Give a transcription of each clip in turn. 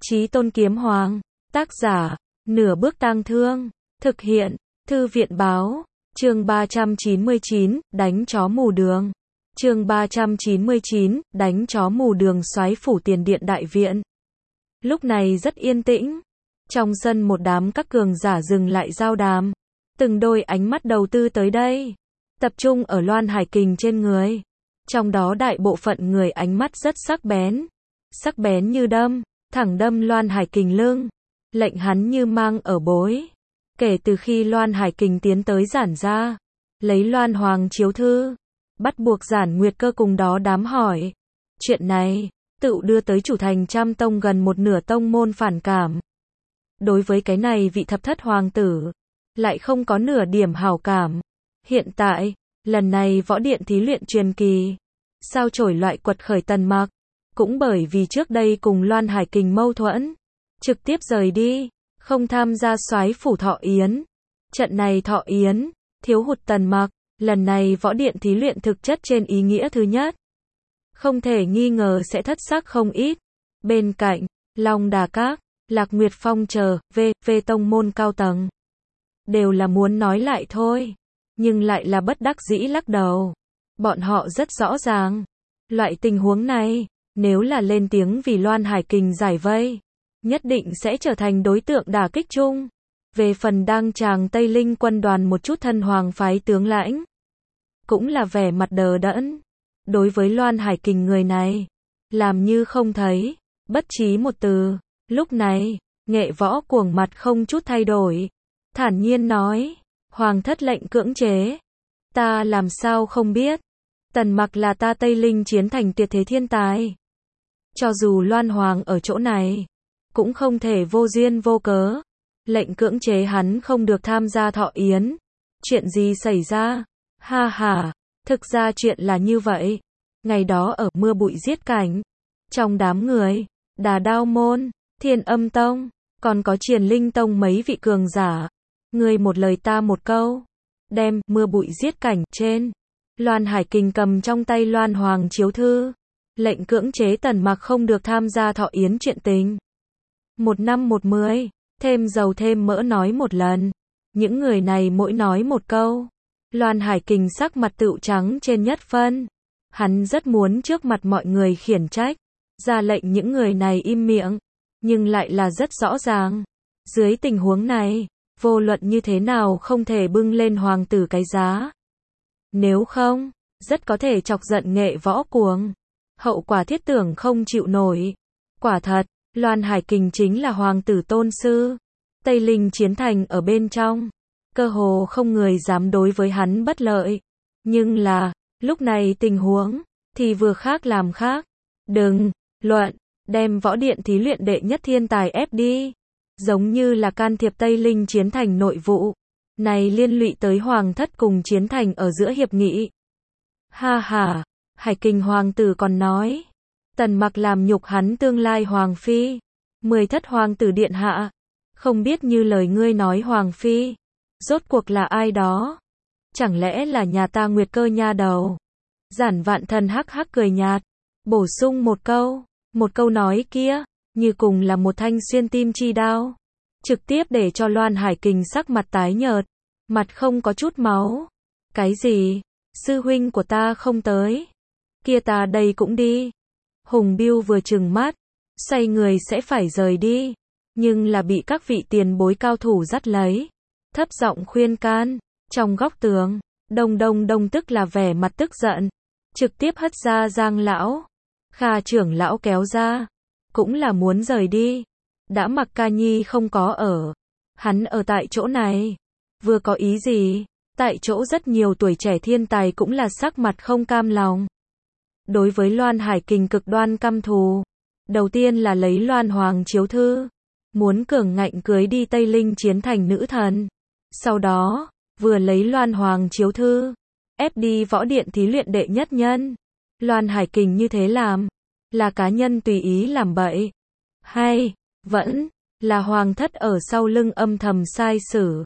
Chí Tôn Kiếm Hoàng. Tác giả, Nửa Bước Tang Thương. Thực hiện, Thư viện Báo. Chương 399, đánh chó mù đường. Chương 399, đánh chó mù đường. Soái phủ tiền điện đại viện. Lúc này rất yên tĩnh. Trong sân một đám các cường giả dừng lại giao đàm. Từng đôi ánh mắt đầu tư tới đây. Tập trung ở Loan Hải Kình trên người. Trong đó đại bộ phận người ánh mắt rất sắc bén. Sắc bén như đâm, thẳng đâm Loan Hải Kình lưng. Lệnh hắn như mang ở bối. Kể từ khi Loan Hải Kình tiến tới giản ra, lấy Loan Hoàng chiếu thư, bắt buộc Giản Nguyệt Cơ cùng đó đám hỏi. Chuyện này, tự đưa tới chủ thành Trăm Tông gần một nửa tông môn phản cảm. Đối với cái này vị thập thất hoàng tử, lại không có nửa điểm hảo cảm. Hiện tại, lần này võ điện thí luyện truyền kỳ, sao chổi loại quật khởi Tần Mặc, cũng bởi vì trước đây cùng Loan Hải Kình mâu thuẫn, trực tiếp rời đi, không tham gia soái phủ thọ yến. Trận này thọ yến, thiếu hụt Tần Mặc, lần này võ điện thí luyện thực chất trên ý nghĩa thứ nhất. Không thể nghi ngờ sẽ thất sắc không ít. Bên cạnh, Long Đà Các, Lạc Nguyệt Phong chờ, về tông môn cao tầng. Đều là muốn nói lại thôi, nhưng lại là bất đắc dĩ lắc đầu. Bọn họ rất rõ ràng, loại tình huống này, nếu là lên tiếng vì Loan Hải Kình giải vây, nhất định sẽ trở thành đối tượng đả kích chung. Về phần đang tràng Tây Linh quân đoàn một chút thân hoàng phái tướng lãnh, cũng là vẻ mặt đờ đẫn. Đối với Loan Hải Kình người này, làm như không thấy, bất trí một từ. Lúc này, Nghệ Võ cuồng mặt không chút thay đổi, thản nhiên nói, Hoàng thất lệnh cưỡng chế. Ta làm sao không biết, Tần Mặc là ta Tây Linh chiến thành tuyệt thế thiên tài. Cho dù Loan Hoàng ở chỗ này, cũng không thể vô duyên vô cớ lệnh cưỡng chế hắn không được tham gia thọ yến. Chuyện gì xảy ra? Ha ha, thực ra chuyện là như vậy. Ngày đó ở mưa bụi giết cảnh, trong đám người, Đà Đao môn, Thiên Âm tông, còn có Triền Linh tông mấy vị cường giả, người một lời ta một câu, đem mưa bụi giết cảnh trên Loan Hải Kình cầm trong tay Loan Hoàng chiếu thư, lệnh cưỡng chế Tần Mặc không được tham gia thọ yến chuyện tình. Một năm một mười, thêm dầu thêm mỡ nói một lần. Những người này mỗi nói một câu, Loan Hải Kình sắc mặt tựu trắng trên nhất phân. Hắn rất muốn trước mặt mọi người khiển trách, ra lệnh những người này im miệng, nhưng lại là rất rõ ràng. Dưới tình huống này, vô luận như thế nào không thể bưng lên hoàng tử cái giá. Nếu không, rất có thể chọc giận Nghệ Võ cuồng. Hậu quả thiết tưởng không chịu nổi. Quả thật, Loan Hải Kình chính là hoàng tử tôn sư. Tây Linh chiến thành ở bên trong, cơ hồ không người dám đối với hắn bất lợi. Nhưng là, lúc này tình huống, thì vừa khác làm khác. Đừng, luận, đem võ điện thí luyện đệ nhất thiên tài ép đi. Giống như là can thiệp Tây Linh chiến thành nội vụ. Này liên lụy tới hoàng thất cùng chiến thành ở giữa hiệp nghị. Ha ha, Hải Kình hoàng tử còn nói, Tần Mặc làm nhục hắn tương lai hoàng phi. 10 thất hoàng tử điện hạ, không biết như lời ngươi nói hoàng phi, rốt cuộc là ai đó? Chẳng lẽ là nhà ta Nguyệt Cơ nha đầu? Giản Vạn Thần hắc hắc cười nhạt, bổ sung một câu nói kia, như cùng là một thanh xuyên tim chi đao, trực tiếp để cho Loan Hải Kình sắc mặt tái nhợt, mặt không có chút máu. Cái gì? Sư huynh của ta không tới, kia ta đây cũng đi. Hùng Biêu vừa trừng mắt, xoay người sẽ phải rời đi, nhưng là bị các vị tiền bối cao thủ dắt lấy, thấp giọng khuyên can. Trong góc tường, Đông tức là vẻ mặt tức giận, trực tiếp hất ra Giang lão. Kha trưởng lão kéo ra, cũng là muốn rời đi. Đã mặc Ca Nhi không có ở, hắn ở tại chỗ này, vừa có ý gì? Tại chỗ rất nhiều tuổi trẻ thiên tài cũng là sắc mặt không cam lòng. Đối với Loan Hải Kình cực đoan căm thù. Đầu tiên là lấy Loan Hoàng chiếu thư, muốn cường ngạnh cưới đi Tây Linh chiến thành nữ thần. Sau đó, vừa lấy Loan Hoàng chiếu thư, ép đi võ điện thí luyện đệ nhất nhân. Loan Hải Kình như thế làm, là cá nhân tùy ý làm bậy, hay vẫn là hoàng thất ở sau lưng âm thầm sai sử?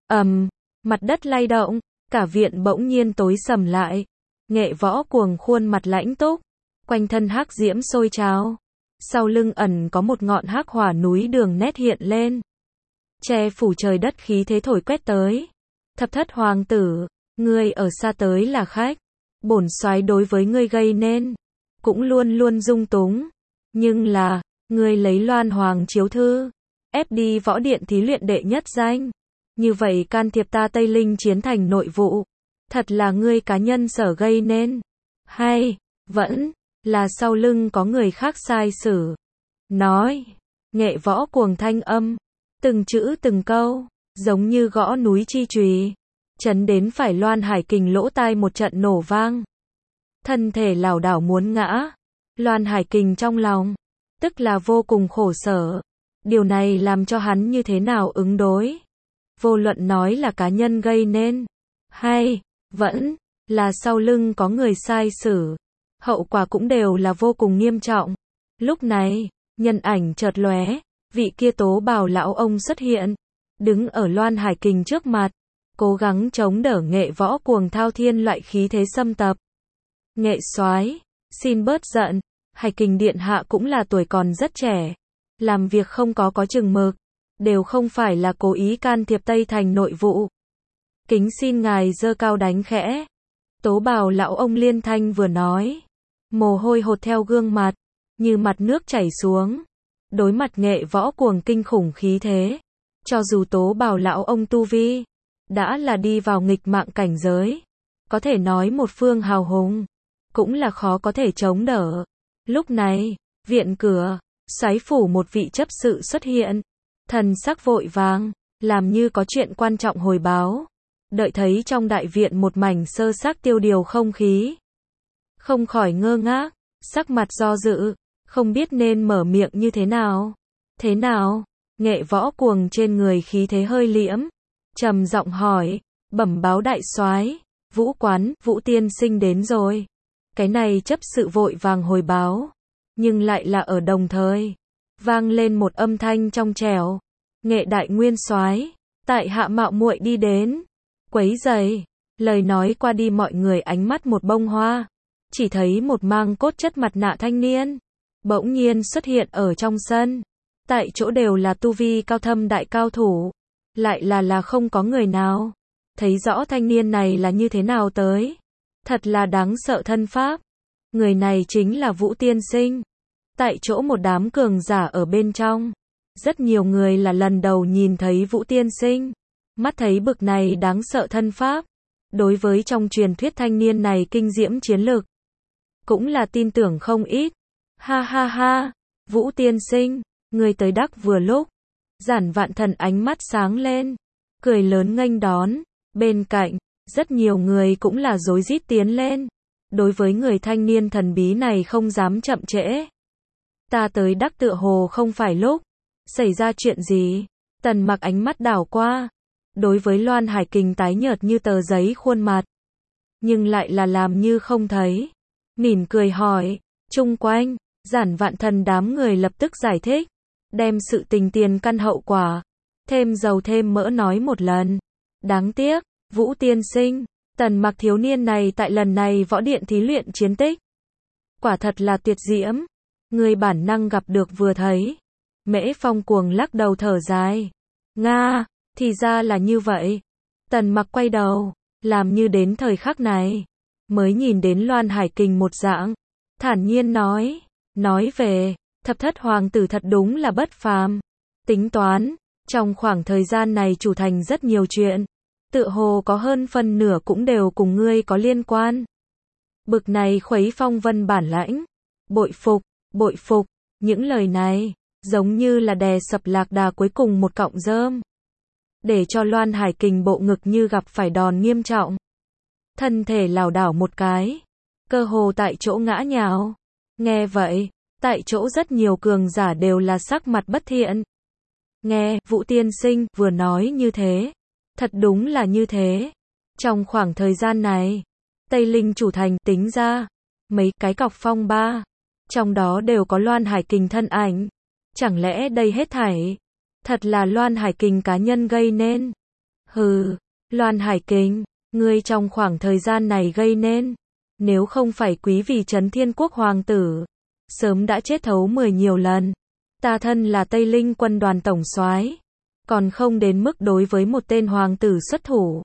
Mặt đất lay động, cả viện bỗng nhiên tối sầm lại. Nghệ Võ cuồng khuôn mặt lãnh túc, quanh thân hắc diễm sôi trào, sau lưng ẩn có một ngọn hắc hỏa núi đường nét hiện lên. Che phủ trời đất khí thế thổi quét tới. Thập thất hoàng tử, ngươi ở xa tới là khách. Bổn soái đối với ngươi gây nên, cũng luôn luôn dung túng. Nhưng là, ngươi lấy Loan Hoàng chiếu thư, ép đi võ điện thí luyện đệ nhất danh. Như vậy can thiệp ta Tây Linh chiến thành nội vụ. Thật là ngươi cá nhân sở gây nên. Hay, vẫn, là sau lưng có người khác sai sử. Nói, nghệ võ cuồng thanh âm. Từng chữ từng câu, giống như gõ núi chi chùy. Chấn đến phải Loan Hải Kình lỗ tai một trận nổ vang. Thân thể lảo đảo muốn ngã. Loan Hải Kình trong lòng, tức là vô cùng khổ sở. Điều này làm cho hắn như thế nào ứng đối. Vô luận nói là cá nhân gây nên, hay, vẫn, là sau lưng có người sai sử. Hậu quả cũng đều là vô cùng nghiêm trọng. Lúc này, nhân ảnh chợt lóe, vị kia Tố Bào lão ông xuất hiện. Đứng ở Loan Hải Kình trước mặt, cố gắng chống đỡ nghệ võ cuồng thao thiên loại khí thế xâm tập. Nghệ soái, xin bớt giận, Hải Kình điện hạ cũng là tuổi còn rất trẻ. Làm việc không có chừng mực, đều không phải là cố ý can thiệp Tây Thành nội vụ. Kính xin ngài giơ cao đánh khẽ. Tố Bào lão ông liên thanh vừa nói. Mồ hôi hột theo gương mặt, như mặt nước chảy xuống. Đối mặt nghệ võ cuồng kinh khủng khí thế. Cho dù Tố Bào lão ông tu vi, đã là đi vào nghịch mạng cảnh giới. Có thể nói một phương hào hùng, cũng là khó có thể chống đỡ. Lúc này, viện cửa, soái phủ một vị chấp sự xuất hiện. Thần sắc vội vàng, làm như có chuyện quan trọng hồi báo. Đợi thấy trong đại viện một mảnh sơ xác tiêu điều không khí. Không khỏi ngơ ngác, sắc mặt do dự, không biết nên mở miệng như thế nào. Thế nào? Nghệ võ cuồng trên người khí thế hơi liễm. Trầm giọng hỏi, bẩm báo đại soái, Vũ quán, Vũ tiên sinh đến rồi. Cái này chấp sự vội vàng hồi báo. Nhưng lại là ở đồng thời. Vang lên một âm thanh trong trẻo. Nghệ đại nguyên soái, tại hạ mạo muội đi đến. Quấy rầy. Lời nói qua đi mọi người ánh mắt một bông hoa. Chỉ thấy một mang cốt chất mặt nạ thanh niên. Bỗng nhiên xuất hiện ở trong sân. Tại chỗ đều là tu vi cao thâm đại cao thủ. Lại là không có người nào thấy rõ thanh niên này là như thế nào tới. Thật là đáng sợ thân pháp. Người này chính là Vũ tiên sinh. Tại chỗ một đám cường giả ở bên trong. Rất nhiều người là lần đầu nhìn thấy Vũ tiên sinh. Mắt thấy bực này đáng sợ thân pháp. Đối với trong truyền thuyết thanh niên này kinh diễm chiến lực. Cũng là tin tưởng không ít. Ha ha ha, Vũ tiên sinh, người tới đắc vừa lúc. Giản Vạn Thần ánh mắt sáng lên, cười lớn nghênh đón. Bên cạnh, rất nhiều người cũng là rối rít tiến lên. Đối với người thanh niên thần bí này không dám chậm trễ. Ta tới đắc tựa hồ không phải lúc. Xảy ra chuyện gì? Tần Mặc ánh mắt đảo qua. Đối với Loan Hải Kình tái nhợt như tờ giấy khuôn mặt. Nhưng lại là làm như không thấy. Mỉm cười hỏi, chung quanh, Giản Vạn Thần đám người lập tức giải thích. Đem sự tình tiền căn hậu quả. Thêm dầu thêm mỡ nói một lần. Đáng tiếc, Vũ tiên sinh, Tần Mặc thiếu niên này tại lần này võ điện thí luyện chiến tích. Quả thật là tuyệt diễm. Người bản năng gặp được vừa thấy. Mễ Phong cuồng lắc đầu thở dài. Nga, thì ra là như vậy. Tần Mặc quay đầu, làm như đến thời khắc này. Mới nhìn đến Loan Hải Kình một dạng. Thản nhiên nói về, thập thất hoàng tử thật đúng là bất phàm. Tính toán, trong khoảng thời gian này chủ thành rất nhiều chuyện. Tựa hồ có hơn phân nửa cũng đều cùng ngươi có liên quan. Bực này khuấy phong vân bản lãnh. Bội phục, những lời này, giống như là đè sập lạc đà cuối cùng một cọng rơm. Để cho Loan Hải Kình bộ ngực như gặp phải đòn nghiêm trọng. Thân thể lảo đảo một cái. Cơ hồ tại chỗ ngã nhào. Nghe vậy, tại chỗ rất nhiều cường giả đều là sắc mặt bất thiện. Nghe, Vũ tiên sinh vừa nói như thế. Thật đúng là như thế. Trong khoảng thời gian này, Tây Linh chủ thành tính ra, mấy cái cọc phong ba. Trong đó đều có Loan Hải Kình thân ảnh. Chẳng lẽ đây hết thảy thật là Loan Hải Kình cá nhân gây nên? Hừ, Loan Hải Kình, ngươi trong khoảng thời gian này gây nên. Nếu không phải quý vì Trấn Thiên Quốc hoàng tử, sớm đã chết thấu 10 nhiều lần. Ta thân là Tây Linh quân đoàn tổng soái, còn không đến mức đối với một tên hoàng tử xuất thủ.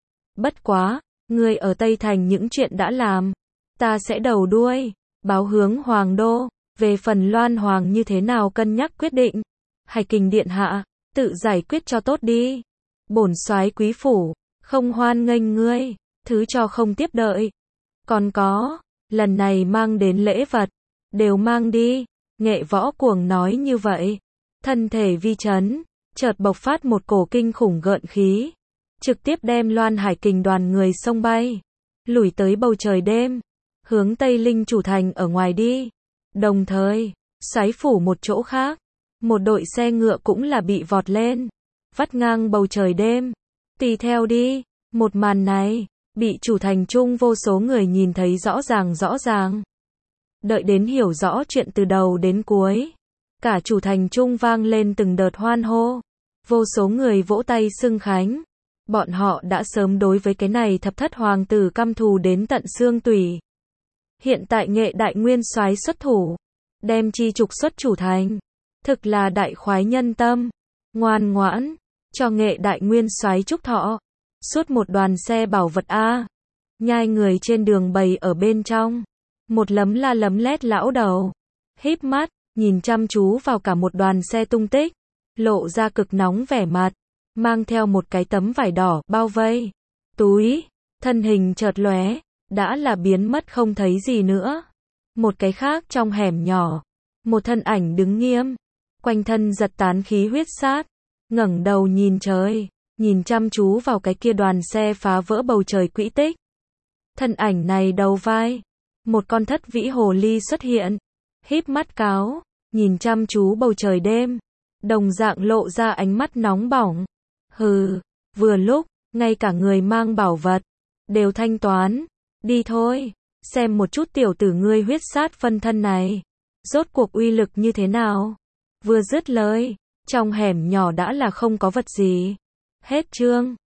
Bất quá, ngươi ở Tây Thành những chuyện đã làm, ta sẽ đầu đuôi, báo hướng hoàng đô, về phần Loan Hoàng như thế nào cân nhắc quyết định. Hải Kình điện hạ, tự giải quyết cho tốt đi. Bổn soái quý phủ, không hoan nghênh ngươi, thứ cho không tiếp đợi. Còn có, lần này mang đến lễ vật, đều mang đi. Nghệ Võ cuồng nói như vậy, thân thể vi chấn, chợt bộc phát một cổ kinh khủng gợn khí, trực tiếp đem Loan Hải Kình đoàn người xông bay, lủi tới bầu trời đêm, hướng Tây Linh chủ thành ở ngoài đi. Đồng thời, soái phủ một chỗ khác, một đội xe ngựa cũng là bị vọt lên, vắt ngang bầu trời đêm. Tùy theo đi, một màn này, bị chủ thành chung vô số người nhìn thấy rõ ràng. Đợi đến hiểu rõ chuyện từ đầu đến cuối, cả chủ thành chung vang lên từng đợt hoan hô, vô số người vỗ tay xưng khánh. Bọn họ đã sớm đối với cái này thập thất hoàng tử căm thù đến tận xương tủy. Hiện tại Nghệ đại nguyên soái xuất thủ, đem chi trục xuất chủ thành, thực là đại khoái nhân tâm. Ngoan ngoãn, cho Nghệ đại nguyên soái chúc thọ. Suốt một đoàn xe bảo vật a, nhai người trên đường bầy ở bên trong, một lấm la lấm lét lão đầu, híp mắt, nhìn chăm chú vào cả một đoàn xe tung tích, lộ ra cực nóng vẻ mặt, mang theo một cái tấm vải đỏ bao vây túi, thân hình chợt lóe, đã là biến mất không thấy gì nữa. Một cái khác trong hẻm nhỏ, một thân ảnh đứng nghiêm, quanh thân giật tán khí huyết sát, ngẩng đầu nhìn trời, nhìn chăm chú vào cái kia đoàn xe phá vỡ bầu trời quỹ tích. Thân ảnh này đầu vai, một con thất vĩ hồ ly xuất hiện, híp mắt cáo, nhìn chăm chú bầu trời đêm, đồng dạng lộ ra ánh mắt nóng bỏng. Hừ, vừa lúc, ngay cả người mang bảo vật, đều thanh toán. Đi thôi, xem một chút tiểu tử ngươi huyết sát phân thân này, rốt cuộc uy lực như thế nào. Vừa dứt lời, trong hẻm nhỏ đã là không có vật gì. Hết chương.